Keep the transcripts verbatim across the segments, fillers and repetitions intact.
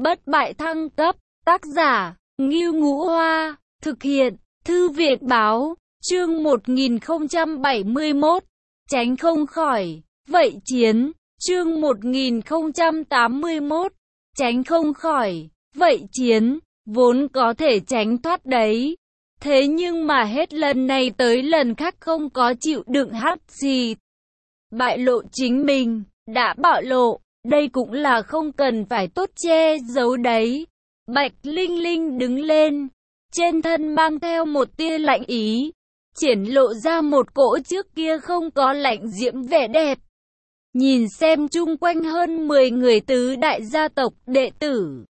Bất bại thăng cấp, tác giả, Ngưu Ngũ Hoa, thực hiện, Thư viện Báo, chương một nghìn không trăm bảy mươi mốt, tránh không khỏi, vậy chiến, chương một nghìn không trăm tám mươi mốt, tránh không khỏi, vậy chiến, vốn có thể tránh thoát đấy. Thế nhưng mà hết lần này tới lần khác không có chịu đựng hắt gì. Bại lộ chính mình, đã bạo lộ, đây cũng là không cần phải tốt che giấu đấy. Bạch Linh Linh đứng lên, trên thân mang theo một tia lạnh ý, triển lộ ra một cỗ trước kia không có lạnh diễm vẻ đẹp. Nhìn xem chung quanh hơn mười người tứ đại gia tộc đệ tử,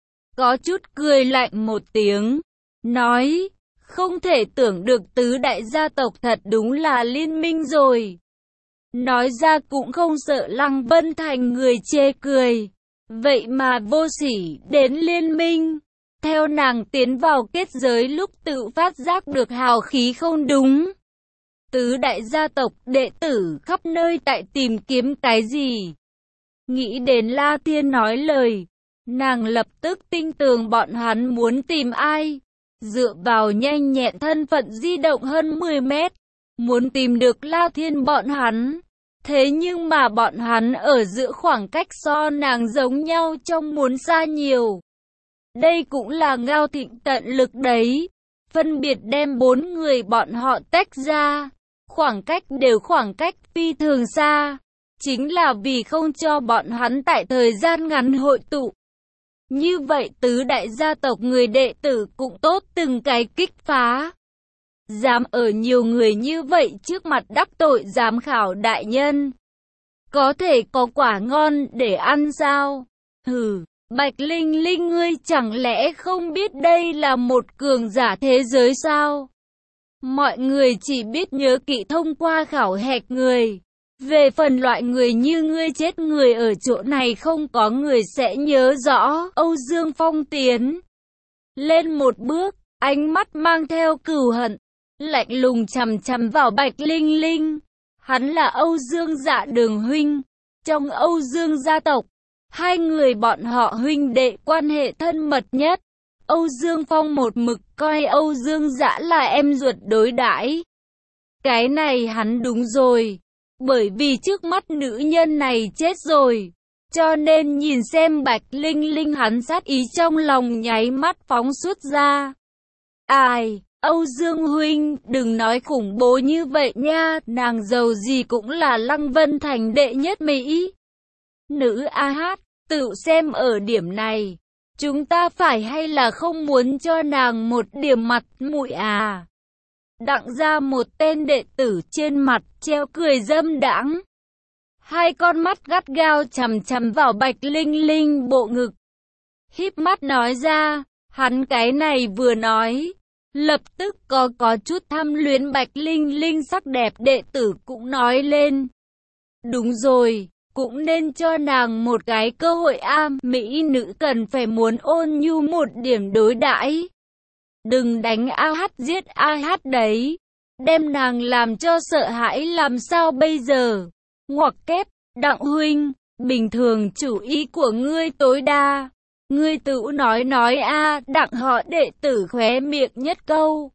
có chút cười lạnh một tiếng, nói, không thể tưởng được tứ đại gia tộc thật đúng là liên minh rồi. Nói ra cũng không sợ Lăng Vân Thành người chê cười. Vậy mà vô sỉ đến liên minh. Theo nàng tiến vào kết giới lúc tự phát giác được hào khí không đúng. Tứ đại gia tộc đệ tử khắp nơi tại tìm kiếm cái gì. Nghĩ đến La Thiên nói lời, nàng lập tức tin tưởng bọn hắn muốn tìm ai. Dựa vào nhanh nhẹn thân phận di động hơn mười mét, muốn tìm được La Thiên bọn hắn. Thế nhưng mà bọn hắn ở giữa khoảng cách so nàng giống nhau trong muốn xa nhiều. Đây cũng là Ngao Thịnh tận lực đấy. Phân biệt đem bốn người bọn họ tách ra. Khoảng cách đều khoảng cách phi thường xa. Chính là vì không cho bọn hắn tại thời gian ngắn hội tụ. Như vậy tứ đại gia tộc người đệ tử cũng tốt từng cái kích phá. Dám ở nhiều người như vậy trước mặt đắc tội giám khảo đại nhân. Có thể có quả ngon để ăn sao? Hừ, Bạch Linh Linh ngươi chẳng lẽ không biết đây là một cường giả thế giới sao? Mọi người chỉ biết nhớ kỹ thông qua khảo hạch người. Về phần loại người như ngươi chết người ở chỗ này không có người sẽ nhớ rõ. Âu Dương Phong tiến lên một bước, ánh mắt mang theo cừu hận, lạnh lùng chằm chằm vào Bạch Linh Linh. Hắn là Âu Dương Dạ Đường huynh, trong Âu Dương gia tộc, hai người bọn họ huynh đệ quan hệ thân mật nhất. Âu Dương Phong một mực coi Âu Dương Dạ là em ruột đối đãi. Cái này hắn đúng rồi, bởi vì trước mắt nữ nhân này chết rồi, cho nên nhìn xem Bạch Linh Linh hắn sát ý trong lòng nháy mắt phóng xuất ra. Ai? Âu Dương huynh, đừng nói khủng bố như vậy nha, nàng giàu gì cũng là Lăng Vân Thành đệ nhất Mỹ. Nữ A Hát, tự xem ở điểm này, chúng ta phải hay là không muốn cho nàng một điểm mặt mũi à? Đặng ra một tên đệ tử trên mặt treo cười dâm đãng. Hai con mắt gắt gao chằm chằm vào Bạch Linh Linh bộ ngực. Híp mắt nói ra, hắn cái này vừa nói. Lập tức có có chút tham luyến Bạch Linh Linh sắc đẹp đệ tử cũng nói lên. Đúng rồi, cũng nên cho nàng một cái cơ hội a, mỹ nữ cần phải muốn ôn nhu một điểm đối đãi. Đừng đánh A Hát giết A Hát đấy, đem nàng làm cho sợ hãi làm sao bây giờ. Ngoặc kép, Đặng huynh, bình thường chủ ý của ngươi tối đa. Ngươi tự nói nói a, à, Đặng họ đệ tử khóe miệng nhất câu.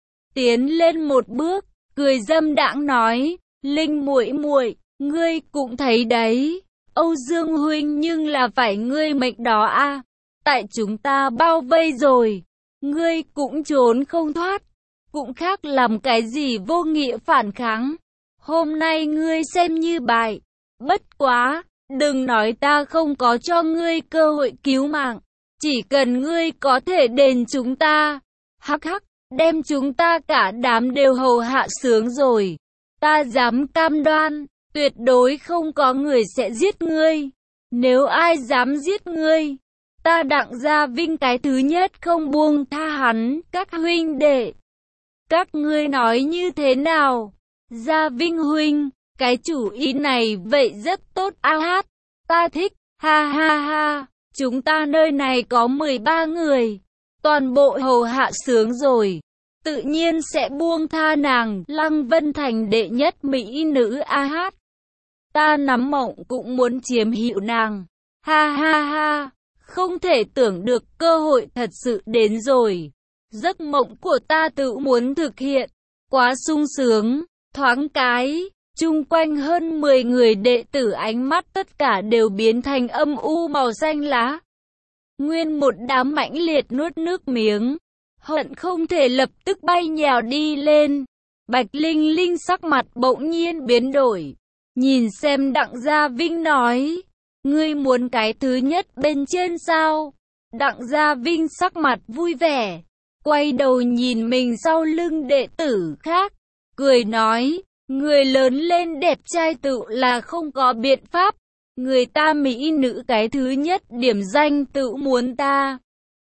Tiến lên một bước, cười dâm đãng nói, Linh muội muội, ngươi cũng thấy đấy, Âu Dương huynh nhưng là phải ngươi mệnh đó a. À. Tại chúng ta bao vây rồi, ngươi cũng trốn không thoát, cũng khác làm cái gì vô nghĩa phản kháng. Hôm nay ngươi xem như bại, bất quá. Đừng nói ta không có cho ngươi cơ hội cứu mạng, chỉ cần ngươi có thể đền chúng ta. Hắc hắc, đem chúng ta cả đám đều hầu hạ sướng rồi. Ta dám cam đoan, tuyệt đối không có người sẽ giết ngươi. Nếu ai dám giết ngươi, ta Đặng Gia Vinh cái thứ nhất không buông tha hắn. Các huynh đệ, các ngươi nói như thế nào? Gia Vinh huynh, cái chủ ý này vậy rất tốt A Hát, ta thích, ha ha ha, chúng ta nơi này có mười ba người, toàn bộ hầu hạ sướng rồi, tự nhiên sẽ buông tha nàng, Lăng Vân Thành đệ nhất mỹ nữ A Hát. Ta nắm mộng cũng muốn chiếm hữu nàng, ha ha ha, Không thể tưởng được cơ hội thật sự đến rồi. Giấc mộng của ta tự muốn thực hiện. Quá sung sướng. Thoáng cái, chung quanh hơn mười người đệ tử ánh mắt tất cả đều biến thành âm u màu xanh lá. Nguyên một đám mãnh liệt nuốt nước miếng. Hận không thể lập tức bay nhào đi lên. Bạch Linh Linh sắc mặt bỗng nhiên biến đổi. Nhìn xem Đặng Gia Vinh nói. Ngươi muốn cái thứ nhất bên trên sao? Đặng Gia Vinh sắc mặt vui vẻ. Quay đầu nhìn mình sau lưng đệ tử khác. Cười nói. Người lớn lên đẹp trai tự là không có biện pháp. Người ta mỹ nữ cái thứ nhất điểm danh tự muốn ta.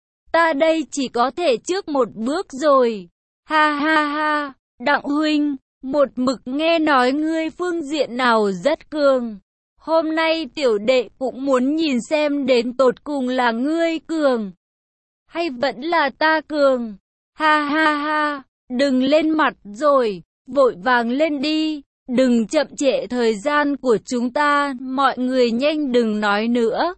Ta đây chỉ có thể trước một bước rồi. Ha ha ha. Đặng huynh, một mực nghe nói ngươi phương diện nào rất cường. Hôm nay tiểu đệ cũng muốn nhìn xem đến tột cùng là ngươi cường. Hay vẫn là ta cường. Ha ha ha. Đừng lên mặt rồi. Vội vàng lên đi. Đừng chậm trễ thời gian của chúng ta. Mọi người nhanh đừng nói nữa.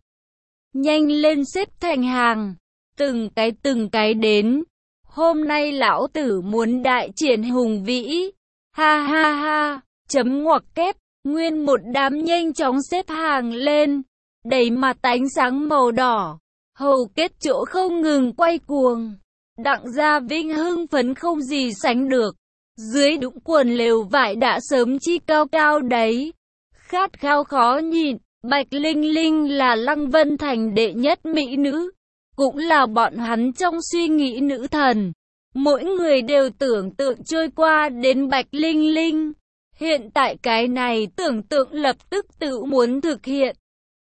Nhanh lên xếp thành hàng. Từng cái từng cái đến. Hôm nay lão tử muốn đại triển hùng vĩ. Ha ha ha. Chấm ngoặc kép. Nguyên một đám nhanh chóng xếp hàng lên. Đầy mặt ánh sáng màu đỏ. Hầu kết chỗ không ngừng quay cuồng. Đặng Gia Vinh hưng phấn không gì sánh được. Dưới đũng quần lều vải đã sớm chi cao cao đấy. Khát khao khó nhịn. Bạch Linh Linh là Lăng Vân Thành đệ nhất mỹ nữ. Cũng là bọn hắn trong suy nghĩ nữ thần. Mỗi người đều tưởng tượng trôi qua đến Bạch Linh Linh. Hiện tại cái này tưởng tượng lập tức tự muốn thực hiện.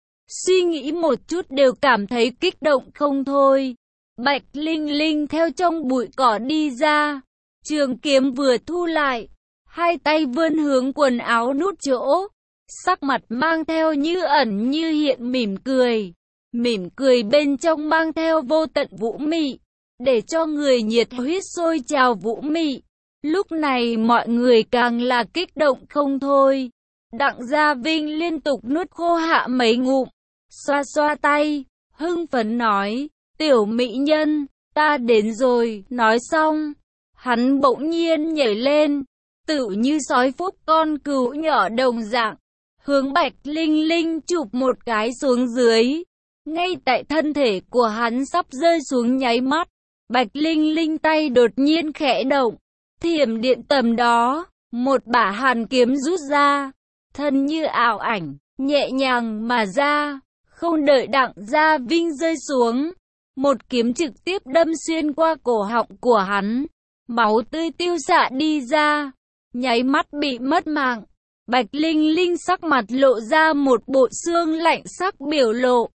Suy nghĩ một chút đều cảm thấy kích động không thôi. Bạch Linh Linh theo trong bụi cỏ đi ra. Trường kiếm vừa thu lại. Hai tay vươn hướng quần áo nút chỗ. Sắc mặt mang theo như ẩn như hiện mỉm cười. Mỉm cười bên trong mang theo vô tận vũ mị. Để cho người nhiệt huyết sôi trào vũ mị. Lúc này mọi người càng là kích động không thôi. Đặng Gia Vinh liên tục nuốt khô hạ mấy ngụm. Xoa xoa tay. Hưng phấn nói. Tiểu mỹ nhân. Ta đến rồi. Nói xong. Hắn bỗng nhiên nhảy lên. Tự như sói phúc con cừu nhỏ đồng dạng. Hướng Bạch Linh Linh chụp một cái xuống dưới. Ngay tại thân thể của hắn sắp rơi xuống nháy mắt. Bạch Linh Linh tay đột nhiên khẽ động. Thiểm điện tầm đó. Một bả hàn kiếm rút ra. Thân như ảo ảnh. Nhẹ nhàng mà ra. Không đợi Đặng Gia Vinh rơi xuống. Một kiếm trực tiếp đâm xuyên qua cổ họng của hắn. Máu tươi tiêu xạ đi ra. Nháy mắt bị mất mạng. Bạch Linh Linh sắc mặt lộ ra một bộ xương lạnh sắc biểu lộ.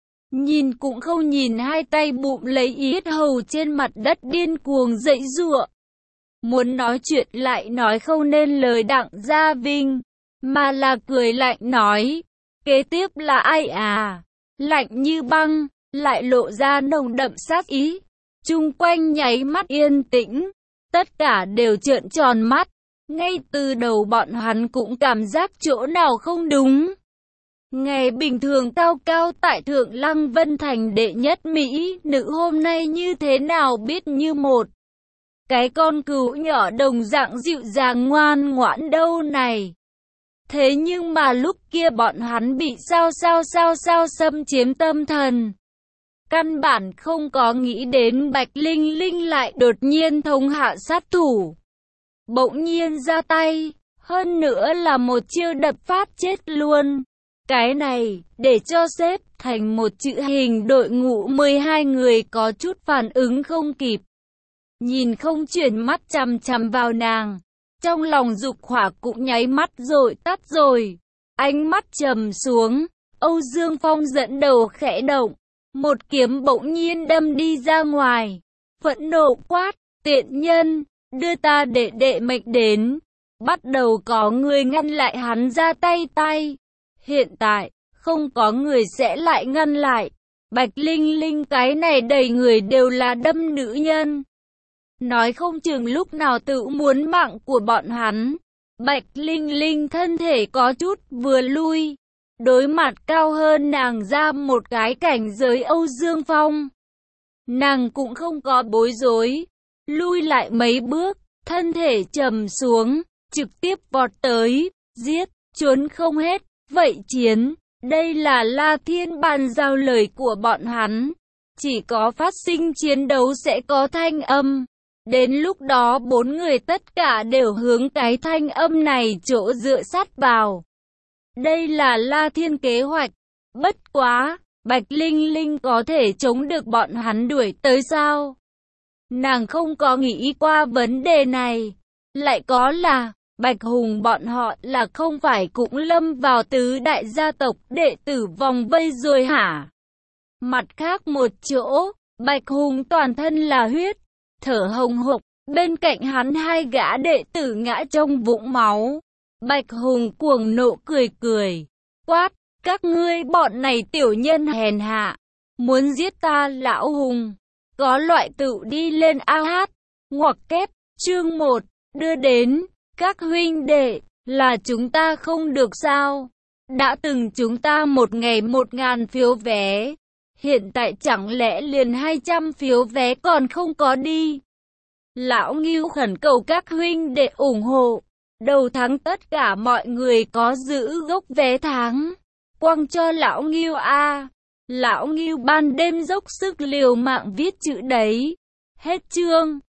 Nhìn cũng không nhìn, hai tay bụm lấy yết hầu trên mặt đất điên cuồng giãy giụa. Muốn nói chuyện lại nói không nên lời Đặng Gia Vinh, mà là cười lạnh nói. Kế tiếp là ai à? Lạnh như băng, lại lộ ra nồng đậm sát ý. Chung quanh nháy mắt yên tĩnh. Tất cả đều trợn tròn mắt. Ngay từ đầu bọn hắn cũng cảm giác chỗ nào không đúng. Ngày bình thường cao cao tại thượng Lăng Vân Thành đệ nhất mỹ nữ hôm nay như thế nào biết như một. Cái con cừu nhỏ đồng dạng dịu dàng ngoan ngoãn đâu này. Thế nhưng mà lúc kia bọn hắn bị sao sao sao sao xâm chiếm tâm thần. Căn bản không có nghĩ đến Bạch Linh Linh lại đột nhiên thống hạ sát thủ. Bỗng nhiên ra tay, hơn nữa là một chiêu đập phát chết luôn. Cái này, để cho xếp thành một chữ hình đội ngũ mười hai người có chút phản ứng không kịp. Nhìn không chuyển mắt chằm chằm vào nàng. Trong lòng dục hỏa cũng nháy mắt rồi tắt rồi. Ánh mắt trầm xuống, Âu Dương Phong dẫn đầu khẽ động. Một kiếm bỗng nhiên đâm đi ra ngoài. Phẫn nộ quát, tiện nhân, đưa ta đệ đệ mệnh đến. Bắt đầu có người ngăn lại hắn ra tay tay. Hiện tại, không có người sẽ lại ngăn lại. Bạch Linh Linh cái này đầy người đều là đâm nữ nhân. Nói không chừng lúc nào tự muốn mạng của bọn hắn. Bạch Linh Linh thân thể có chút vừa lui. đối mặt cao hơn nàng ra một cái cảnh giới Âu Dương Phong. Nàng cũng không có bối rối, lui lại mấy bước, thân thể trầm xuống, trực tiếp vọt tới, giết, trốn không hết, vậy chiến. Đây là La Thiên bàn giao lời của bọn hắn. Chỉ có phát sinh chiến đấu sẽ có thanh âm. Đến lúc đó bốn người tất cả đều hướng cái thanh âm này chỗ dựa sát vào. Đây là La Thiên kế hoạch. Bất quá, Bạch Linh Linh có thể chống được bọn hắn đuổi tới sao? Nàng không có nghĩ qua vấn đề này. Lại có là, Bạch Hùng bọn họ là không phải cũng lâm vào tứ đại gia tộc đệ tử vòng vây rồi hả? Mặt khác một chỗ, Bạch Hùng toàn thân là huyết, thở hồng hộc, bên cạnh hắn hai gã đệ tử ngã trong vũng máu. Bạch Hùng cuồng nộ cười cười, quát, các ngươi bọn này tiểu nhân hèn hạ, muốn giết ta lão Hùng, có loại tự đi lên a hát, ngoặc kép, chương một, đưa đến, các huynh đệ, là chúng ta không được sao? Đã từng chúng ta một ngày một ngàn phiếu vé, hiện tại chẳng lẽ liền hai trăm phiếu vé còn không có đi? Lão Ngưu khẩn cầu các huynh đệ ủng hộ, đầu tháng tất cả mọi người có giữ gốc vé tháng, quăng cho Lão Ngưu a. Lão Ngưu ban đêm dốc sức liều mạng viết chữ đấy. Hết chương.